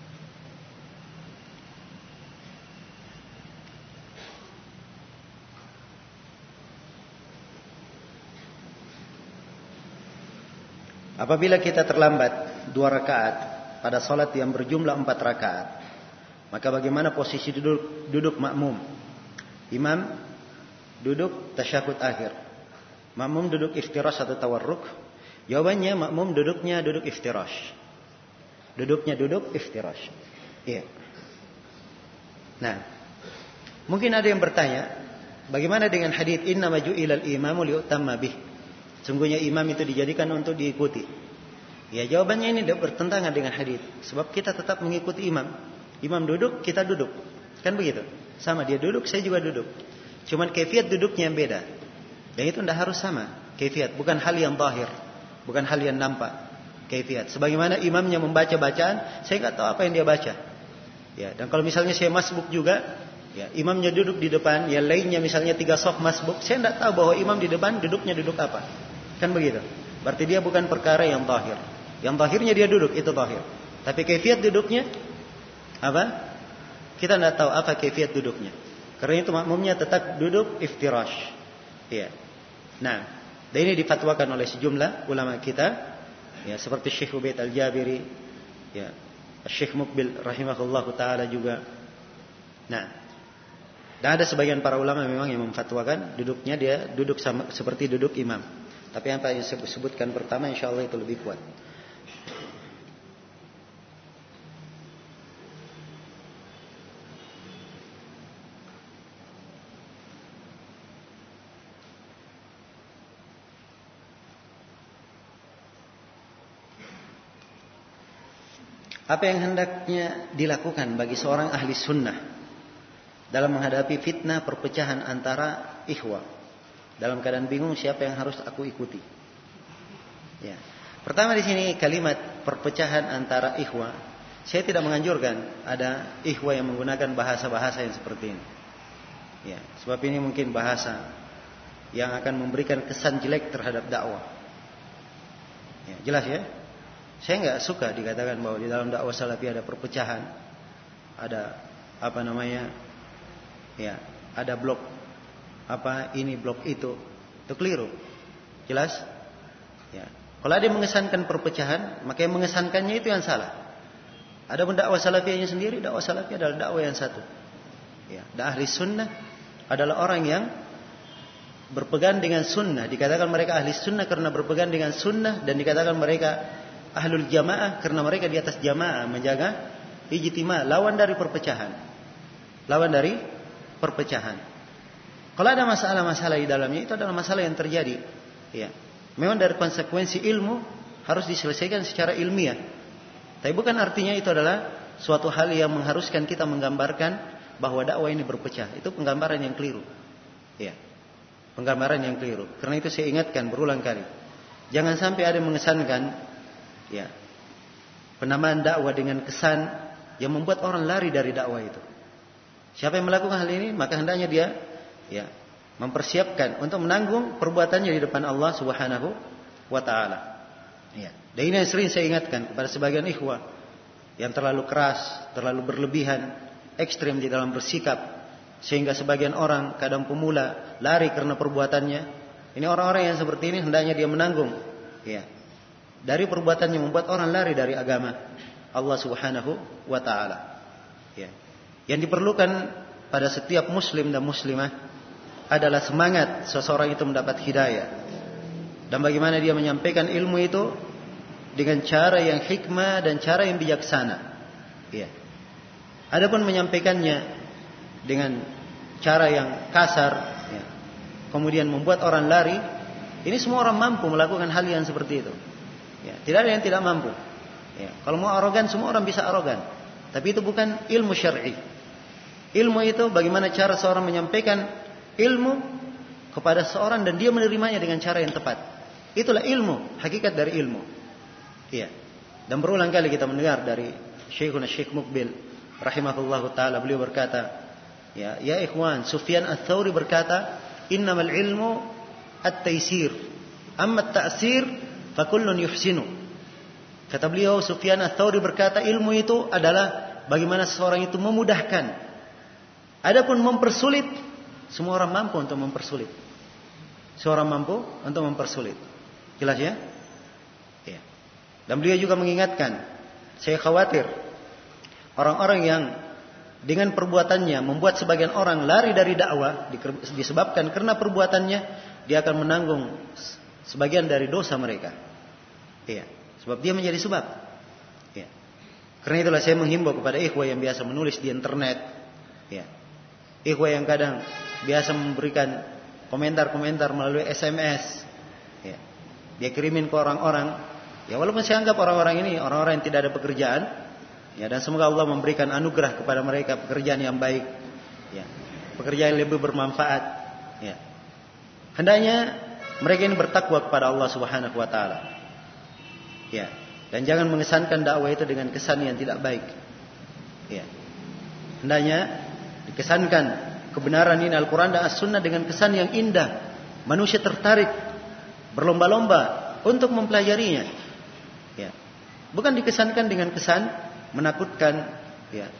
Apabila kita terlambat dua rakaat pada salat yang berjumlah empat rakaat, maka bagaimana posisi duduk, duduk makmum? Imam duduk tasyahud akhir, makmum duduk iftirash atau tawarruk. Jawabannya makmum duduknya duduk iftirash. Duduknya duduk iftirash. Iya. Nah, mungkin ada yang bertanya, bagaimana dengan hadits innama ju'ilal imamu liutamma bih? Sungguhnya imam itu dijadikan untuk diikuti. Ya, jawabannya ini tidak bertentangan dengan hadits, sebab kita tetap mengikuti imam. Imam duduk, kita duduk. Kan begitu? Sama, dia duduk, saya juga duduk. Cuman kaifiat duduknya yang beda. Dan itu tidak harus sama. Kaifiat bukan hal yang zahir, bukan hal yang nampak. Kaifiat. Sebagaimana imamnya membaca bacaan, saya nggak tahu apa yang dia baca. Ya, dan kalau misalnya saya masbuk juga, ya, imamnya duduk di depan, yang lainnya misalnya tiga sof masbuk, saya tidak tahu bahwa imam di depan duduknya duduk apa. Kan begitu. Berarti dia bukan perkara yang zahir. Yang zahirnya dia duduk, itu zahir. Tapi kaifiat duduknya apa? Kita tidak tahu apa kaifiat duduknya. Karena itu makmumnya tetap duduk iftirash. Ya. Nah, dan ini difatwakan oleh sejumlah ulama kita, ya, seperti Syekh Ubaid Al-Jabiri, ya, Syekh Muqbil rahimahullahu taala juga. Nah, dan ada sebagian para ulama memang yang memfatwakan duduknya dia duduk sama, seperti duduk imam. Tapi apa yang saya sebutkan pertama insyaallah itu lebih kuat. Apa yang hendaknya dilakukan bagi seorang ahli sunnah dalam menghadapi fitnah perpecahan antara ikhwah? Dalam keadaan bingung siapa yang harus aku ikuti? Ya. Pertama di sini kalimat perpecahan antara ikhwah, saya tidak menganjurkan ada ikhwah yang menggunakan bahasa-bahasa yang seperti ini. Ya, sebab ini mungkin bahasa yang akan memberikan kesan jelek terhadap dakwah. Ya, jelas ya? Saya nggak suka dikatakan bahwa di dalam dakwah salafi ada perpecahan, ada apa namanya? Ya, ada blok apa ini blok itu, itu keliru. Jelas? Ya. Kalau ada yang mengesankan perpecahan, maka yang mengesankannya itu yang salah. Adapun dakwah salafiyahnya sendiri, dakwah salafiyah adalah dakwah yang satu. Ya, dan ahli sunnah adalah orang yang berpegang dengan sunnah. Dikatakan mereka ahli sunnah karena berpegang dengan sunnah, dan dikatakan mereka ahlul jamaah karena mereka di atas jamaah menjaga ijtima, lawan dari perpecahan. Lawan dari perpecahan. Kalau ada masalah-masalah di dalamnya, itu adalah masalah yang terjadi. Ya. Memang dari konsekuensi ilmu harus diselesaikan secara ilmiah. Tapi bukan artinya itu adalah suatu hal yang mengharuskan kita menggambarkan bahwa dakwah ini berpecah. Itu penggambaran yang keliru. Ya. Penggambaran yang keliru. Karena itu saya ingatkan berulang kali. Jangan sampai ada yang mengesankan, ya, penamaan dakwah dengan kesan yang membuat orang lari dari dakwah itu. Siapa yang melakukan hal ini, maka hendaknya dia, ya, mempersiapkan untuk menanggung perbuatannya di depan Allah Subhanahu wa taala. Ya. Dan ini yang sering saya ingatkan kepada sebagian ikhwah yang terlalu keras, terlalu berlebihan, ekstrem di dalam bersikap, sehingga sebagian orang kadang pemula lari karena perbuatannya. Ini orang-orang yang seperti ini hendaknya dia menanggung, ya, dari perbuatannya membuat orang lari dari agama Allah Subhanahu wa taala. Ya. Yang diperlukan pada setiap muslim dan muslimah adalah semangat seseorang itu mendapat hidayah, dan bagaimana dia menyampaikan ilmu itu dengan cara yang hikmah dan cara yang bijaksana. Ya. Adapun menyampaikannya dengan cara yang kasar, ya, kemudian membuat orang lari, ini semua orang mampu melakukan hal yang seperti itu. Ya, tidak ada yang tidak mampu. Ya, kalau mau arogan, semua orang bisa arogan. Tapi itu bukan ilmu syar'i. Ilmu itu bagaimana cara seorang menyampaikan ilmu kepada seorang dan dia menerimanya dengan cara yang tepat. Itulah ilmu, hakikat dari ilmu. Iya. Dan berulang kali kita mendengar dari Syekhuna Syekh Muqbil rahimahullahu taala, beliau berkata, ya, ya ikhwan, Sufyan Ats-Tsauri berkata, innamal ilmu at-taysir, amma at-ta'sir fa kullun yuhsinu. Kata beliau, Sufyan Ats-Tsauri berkata, ilmu itu adalah bagaimana seseorang itu memudahkan. Adapun mempersulit, semua orang mampu untuk mempersulit. Seorang mampu untuk mempersulit. Jelas ya? Ya. Dan beliau juga mengingatkan, saya khawatir orang-orang yang dengan perbuatannya membuat sebagian orang lari dari dakwah disebabkan karena perbuatannya dia akan menanggung sebagian dari dosa mereka. Iya, sebab dia menjadi sebab. Iya. Karena itulah saya menghimbau kepada ikhwah yang biasa menulis di internet, ya. Ikhwah yang kadang biasa memberikan komentar-komentar melalui S M S, ya. Dia kirimin ke orang-orang, ya walaupun saya anggap orang-orang ini orang-orang yang tidak ada pekerjaan, ya, dan semoga Allah memberikan anugerah kepada mereka pekerjaan yang baik, ya, pekerjaan yang lebih bermanfaat, ya. Hendaknya mereka ini bertakwa kepada Allah Subhanahu wa taala, ya, dan jangan mengesankan dakwah itu dengan kesan yang tidak baik, ya. Hendaknya dikesankan kebenaran ini Al-Quran dan As-Sunnah dengan kesan yang indah, manusia tertarik berlomba-lomba untuk mempelajarinya, ya. Bukan dikesankan dengan kesan menakutkan, ya,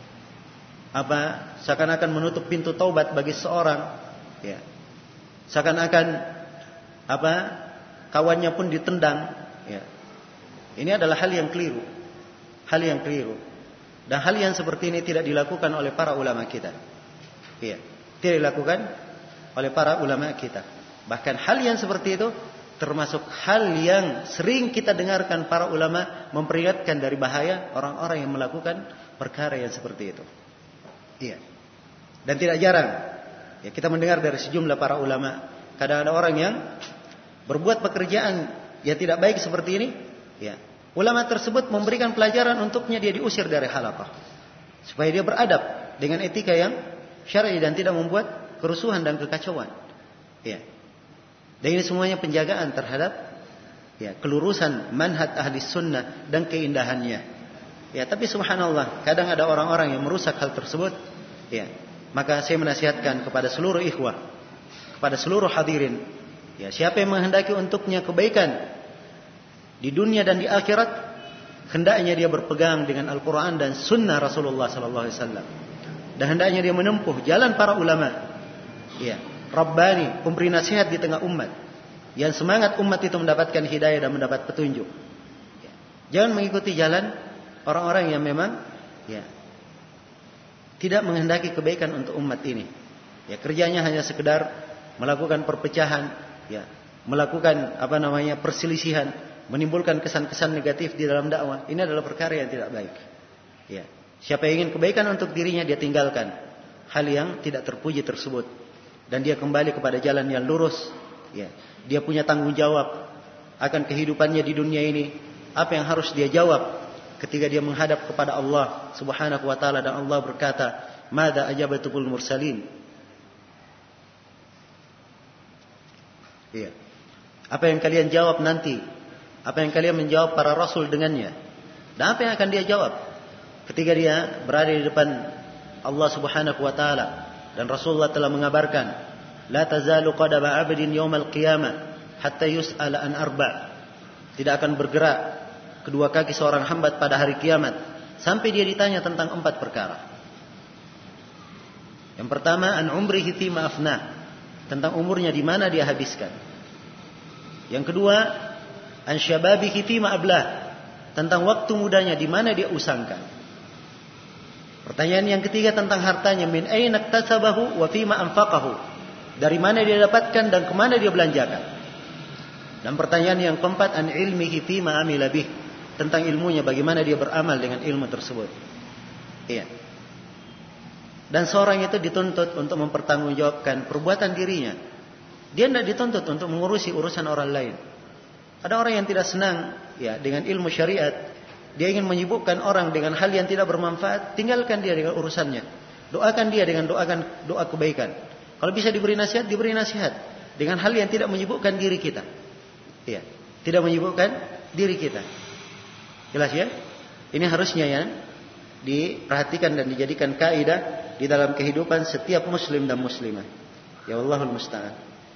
apa seakan-akan menutup pintu taubat bagi seorang, ya, seakan-akan apa kawannya pun ditendang, ya. Ini adalah hal yang keliru, hal yang keliru, dan hal yang seperti ini tidak dilakukan oleh para ulama kita, ya, tidak dilakukan oleh para ulama kita. Bahkan hal yang seperti itu termasuk hal yang sering kita dengarkan para ulama memperingatkan dari bahaya orang-orang yang melakukan perkara yang seperti itu. Iya. Dan tidak jarang, ya, kita mendengar dari sejumlah para ulama, kadang ada orang yang berbuat pekerjaan yang tidak baik seperti ini, ya. Ulama tersebut memberikan pelajaran untuknya, dia diusir dari halaqah supaya dia beradab dengan etika yang syar'i dan tidak membuat kerusuhan dan kekacauan. Ya. Dan ini semuanya penjagaan terhadap, ya, kelurusan manhaj ahli sunnah dan keindahannya. Ya, tapi subhanallah, kadang ada orang-orang yang merusak hal tersebut. Ya, maka saya menasihatkan kepada seluruh ikhwah, kepada seluruh hadirin, ya, siapa yang menghendaki untuknya kebaikan di dunia dan di akhirat, hendaknya dia berpegang dengan Al-Quran dan Sunnah Rasulullah Sallallahu Alaihi Wasallam, dan hendaknya dia menempuh jalan para ulama, ya, Rabbani, pemberi nasihat di tengah umat, yang semangat umat itu mendapatkan hidayah dan mendapat petunjuk. Ya. Jangan mengikuti jalan orang-orang yang memang, ya, tidak menghendaki kebaikan untuk umat ini. Ya, kerjanya hanya sekedar melakukan perpecahan, ya, melakukan apa namanya perselisihan, menimbulkan kesan-kesan negatif di dalam dakwah. Ini adalah perkara yang tidak baik. Ya. Siapa yang ingin kebaikan untuk dirinya, dia tinggalkan hal yang tidak terpuji tersebut, dan dia kembali kepada jalan yang lurus. Ya. Dia punya tanggung jawab akan kehidupannya di dunia ini. Apa yang harus dia jawab ketika dia menghadap kepada Allah Subhanahu wa taala, dan Allah berkata, "Mada ajabatul mursalin?" Ya. Apa yang kalian jawab nanti? Apa yang kalian menjawab para rasul dengannya? Dan apa yang akan dia jawab ketika dia berada di depan Allah Subhanahu wa taala? Dan Rasulullah telah mengabarkan, la tazalu qadama 'abdin yaumal qiyamah hatta yus'ala an arba'. Tidak akan bergerak kedua kaki seorang hamba pada hari kiamat sampai dia ditanya tentang empat perkara. Yang pertama, an umrihi fima afna, tentang umurnya di mana dia habiskan. Yang kedua, an syababihi fima ablah, tentang waktu mudanya di mana dia usangkan. Pertanyaan yang ketiga tentang hartanya, min aina iktasabahu wa fima anfaqahu, dari mana dia dapatkan dan kemana dia belanjakan. Dan pertanyaan yang keempat, an ilmihi fima amila bih, tentang ilmunya bagaimana dia beramal dengan ilmu tersebut. Iya. Dan seorang itu dituntut untuk mempertanggungjawabkan perbuatan dirinya. Dia tidak dituntut untuk mengurusi urusan orang lain. Ada orang yang tidak senang, ya, dengan ilmu syariat. Dia ingin menyibukkan orang dengan hal yang tidak bermanfaat. Tinggalkan dia dengan urusannya. Doakan dia dengan doakan doa kebaikan. Kalau bisa diberi nasihat, diberi nasihat dengan hal yang tidak menyibukkan diri kita. Ya, tidak menyibukkan diri kita. Jelas ya? Ini harusnya ya diperhatikan dan dijadikan kaidah di dalam kehidupan setiap muslim dan muslimah. Ya Allahul musta'an.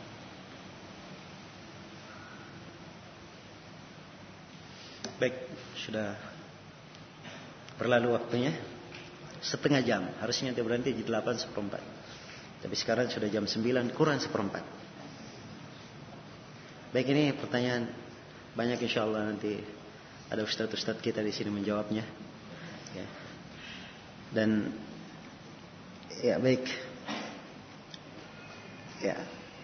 Baik, sudah berlalu waktunya setengah jam. Harusnya dia berhenti di delapan seperempat. Tapi sekarang sudah jam sembilan kurang seperempat. Baik, ini pertanyaan banyak, insya Allah nanti ada ustadz-ustadz kita di sini menjawabnya. Ya. Dan ya baik. Ya.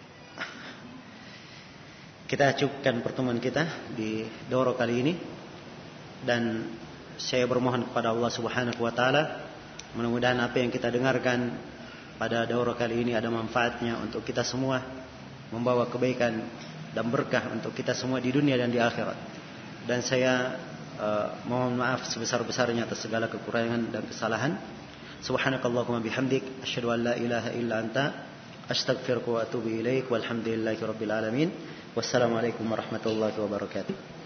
Kita cukupkan pertemuan kita di daurah kali ini, dan saya bermohon kepada Allah Subhanahu wa taala mudah-mudahan apa yang kita dengarkan pada daurah kali ini ada manfaatnya untuk kita semua, membawa kebaikan dan berkah untuk kita semua di dunia dan di akhirat. Dan saya uh, mohon maaf sebesar-besarnya atas segala kekurangan dan kesalahan. Subhanakallahumma bihamdik asyhadu an la ilaha illa anta astaghfiruka wa atubu ilaik walhamdulillahi rabbil alamin. Wassalamualaikum warahmatullahi wabarakatuh.